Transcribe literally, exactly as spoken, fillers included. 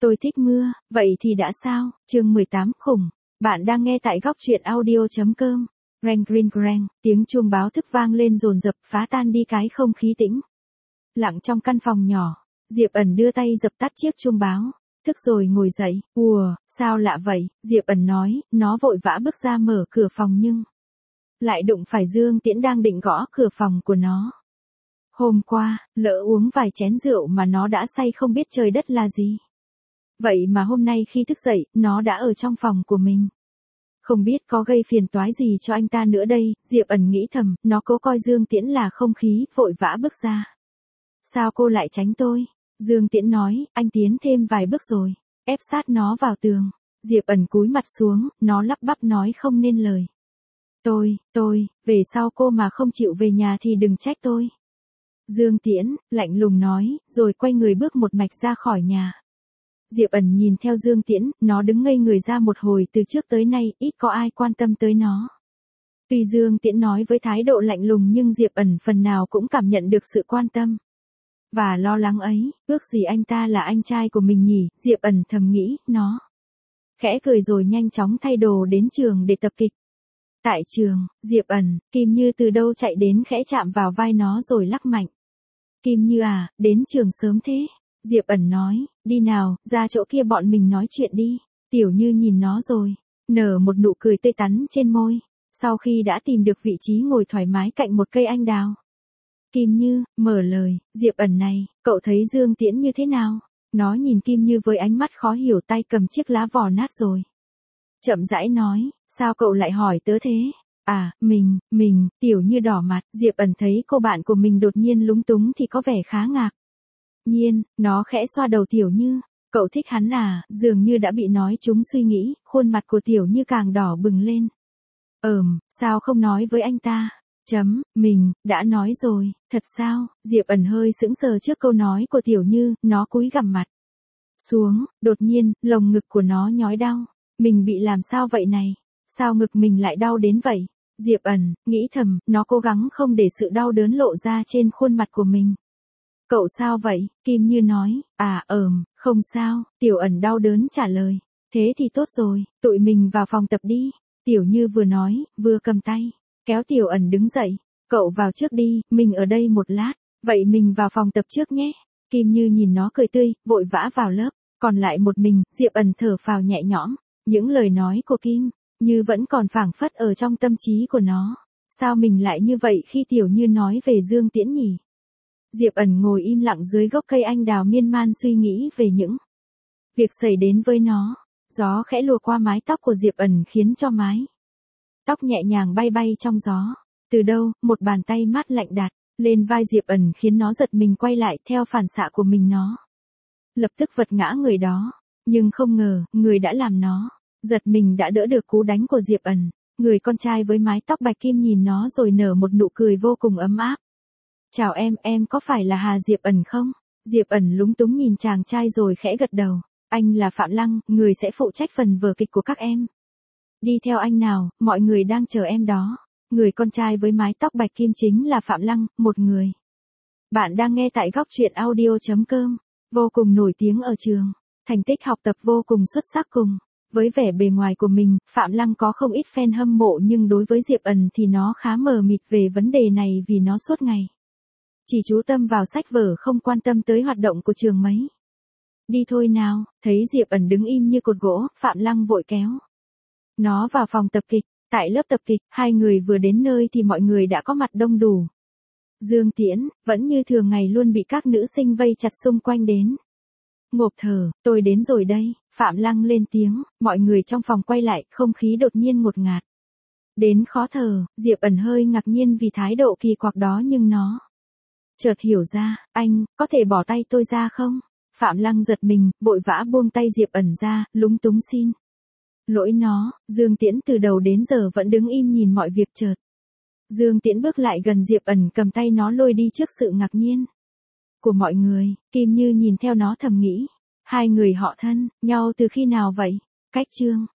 Tôi thích mưa, vậy thì đã sao? Chương mười tám khủng. Bạn đang nghe tại góc truyện audio.com. Reng ring reng, tiếng chuông báo thức vang lên dồn dập phá tan đi cái không khí tĩnh lặng trong căn phòng nhỏ. Diệp ẩn đưa tay dập tắt chiếc chuông báo. Thức rồi ngồi dậy. Ùa, sao lạ vậy? Diệp ẩn nói, nó vội vã bước ra mở cửa phòng nhưng lại đụng phải Dương Tiễn đang định gõ cửa phòng của nó. Hôm qua, lỡ uống vài chén rượu mà nó đã say không biết trời đất là gì. Vậy mà hôm nay khi thức dậy, nó đã ở trong phòng của mình. Không biết có gây phiền toái gì cho anh ta nữa đây, Diệp ẩn nghĩ thầm, nó cố coi Dương Tiễn là không khí, vội vã bước ra. Sao cô lại tránh tôi? Dương Tiễn nói, anh tiến thêm vài bước rồi, ép sát nó vào tường. Diệp ẩn cúi mặt xuống, nó lắp bắp nói không nên lời. Tôi, tôi, về sau cô mà không chịu về nhà thì đừng trách tôi. Dương Tiễn, lạnh lùng nói, rồi quay người bước một mạch ra khỏi nhà. Diệp ẩn nhìn theo Dương Tiễn, nó đứng ngây người ra một hồi từ trước tới nay, ít có ai quan tâm tới nó. Tuy Dương Tiễn nói với thái độ lạnh lùng nhưng Diệp ẩn phần nào cũng cảm nhận được sự quan tâm và lo lắng ấy, ước gì anh ta là anh trai của mình nhỉ, Diệp ẩn thầm nghĩ, nó khẽ cười rồi nhanh chóng thay đồ đến trường để tập kịch. Tại trường, Diệp ẩn, Kim Như từ đâu chạy đến khẽ chạm vào vai nó rồi lắc mạnh. Kim Như à, đến trường sớm thế. Diệp ẩn nói, đi nào, ra chỗ kia bọn mình nói chuyện đi. Tiểu Như nhìn nó rồi, nở một nụ cười tươi tắn trên môi, sau khi đã tìm được vị trí ngồi thoải mái cạnh một cây anh đào. Kim Như, mở lời, Diệp ẩn này, cậu thấy Dương Tiễn như thế nào? Nó nhìn Kim Như với ánh mắt khó hiểu, tay cầm chiếc lá vỏ nát rồi. Chậm rãi nói, sao cậu lại hỏi tớ thế? À, mình, mình, Tiểu Như đỏ mặt, Diệp ẩn thấy cô bạn của mình đột nhiên lúng túng thì có vẻ khá ngạc nhiên, nó khẽ xoa đầu Tiểu Như, cậu thích hắn à, dường như đã bị nói trúng suy nghĩ, khuôn mặt của Tiểu Như càng đỏ bừng lên. Ừm, sao không nói với anh ta? Chấm, mình, đã nói rồi, thật sao? Diệp ẩn hơi sững sờ trước câu nói của Tiểu Như, nó cúi gằm mặt xuống, đột nhiên, lồng ngực của nó nhói đau. Mình bị làm sao vậy này? Sao ngực mình lại đau đến vậy? Diệp ẩn, nghĩ thầm, nó cố gắng không để sự đau đớn lộ ra trên khuôn mặt của mình. Cậu sao vậy? Kim Như nói, à ờm, không sao, Tiểu ẩn đau đớn trả lời. Thế thì tốt rồi, tụi mình vào phòng tập đi. Tiểu Như vừa nói, vừa cầm tay kéo Tiểu ẩn đứng dậy. Cậu vào trước đi, mình ở đây một lát. Vậy mình vào phòng tập trước nhé. Kim Như nhìn nó cười tươi, vội vã vào lớp. Còn lại một mình, Diệp ẩn thở phào nhẹ nhõm. Những lời nói của Kim Như vẫn còn phảng phất ở trong tâm trí của nó. Sao mình lại như vậy khi Tiểu Như nói về Dương Tiễn nhỉ? Diệp ẩn ngồi im lặng dưới gốc cây anh đào miên man suy nghĩ về những việc xảy đến với nó. Gió khẽ lùa qua mái tóc của Diệp ẩn khiến cho mái tóc nhẹ nhàng bay bay trong gió. Từ đâu, một bàn tay mát lạnh đặt lên vai Diệp ẩn khiến nó giật mình quay lại, theo phản xạ của mình nó lập tức vật ngã người đó. Nhưng không ngờ, người đã làm nó giật mình đã đỡ được cú đánh của Diệp ẩn. Người con trai với mái tóc bạch kim nhìn nó rồi nở một nụ cười vô cùng ấm áp. Chào em, em có phải là Hà Diệp ẩn không? Diệp ẩn lúng túng nhìn chàng trai rồi khẽ gật đầu. Anh là Phạm Lăng, người sẽ phụ trách phần vở kịch của các em. Đi theo anh nào, mọi người đang chờ em đó. Người con trai với mái tóc bạch kim chính là Phạm Lăng, một người bạn đang nghe tại góc truyện audio.com. Vô cùng nổi tiếng ở trường, thành tích học tập vô cùng xuất sắc cùng. Với vẻ bề ngoài của mình, Phạm Lăng có không ít fan hâm mộ nhưng đối với Diệp ẩn thì nó khá mờ mịt về vấn đề này vì nó suốt ngày chỉ chú tâm vào sách vở không quan tâm tới hoạt động của trường mấy. Đi thôi nào, thấy Diệp ẩn đứng im như cột gỗ, Phạm Lăng vội kéo nó vào phòng tập kịch. Tại lớp tập kịch, hai người vừa đến nơi thì mọi người đã có mặt đông đủ. Dương Tiễn, vẫn như thường ngày luôn bị các nữ sinh vây chặt xung quanh đến. Ngộp thở, tôi đến rồi đây, Phạm Lăng lên tiếng, mọi người trong phòng quay lại, không khí đột nhiên ngột ngạt đến khó thở. Diệp ẩn hơi ngạc nhiên vì thái độ kỳ quặc đó nhưng nó chợt hiểu ra, anh, có thể bỏ tay tôi ra không? Phạm Lăng giật mình, vội vã buông tay Diệp ẩn ra, lúng túng xin lỗi nó. Dương Tiễn từ đầu đến giờ vẫn đứng im nhìn mọi việc. Chợt Dương Tiễn bước lại gần Diệp ẩn, cầm tay nó lôi đi trước sự ngạc nhiên của mọi người. Kim Như nhìn theo nó thầm nghĩ, hai người họ thân nhau từ khi nào vậy? Cách chương